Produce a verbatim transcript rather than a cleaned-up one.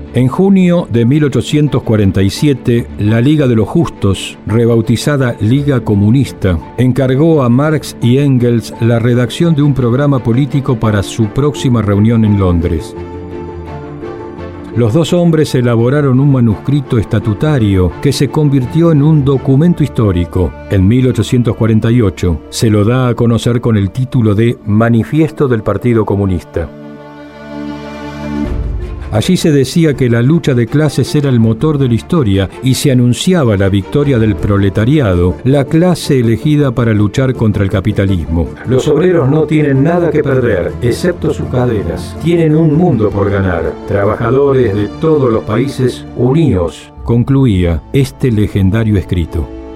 En junio de mil ochocientos cuarenta y siete, la Liga de los Justos, rebautizada Liga Comunista, encargó a Marx y Engels la redacción de un programa político para su próxima reunión en Londres. Los dos hombres elaboraron un manuscrito estatutario que se convirtió en un documento histórico. En mil ochocientos cuarenta y ocho se lo da a conocer con el título de Manifiesto del Partido Comunista. Allí se decía que la lucha de clases era el motor de la historia y se anunciaba la victoria del proletariado, la clase elegida para luchar contra el capitalismo. Los obreros no tienen nada que perder, excepto sus caderas. Tienen un mundo por ganar. Trabajadores de todos los países, uníos, concluía este legendario escrito.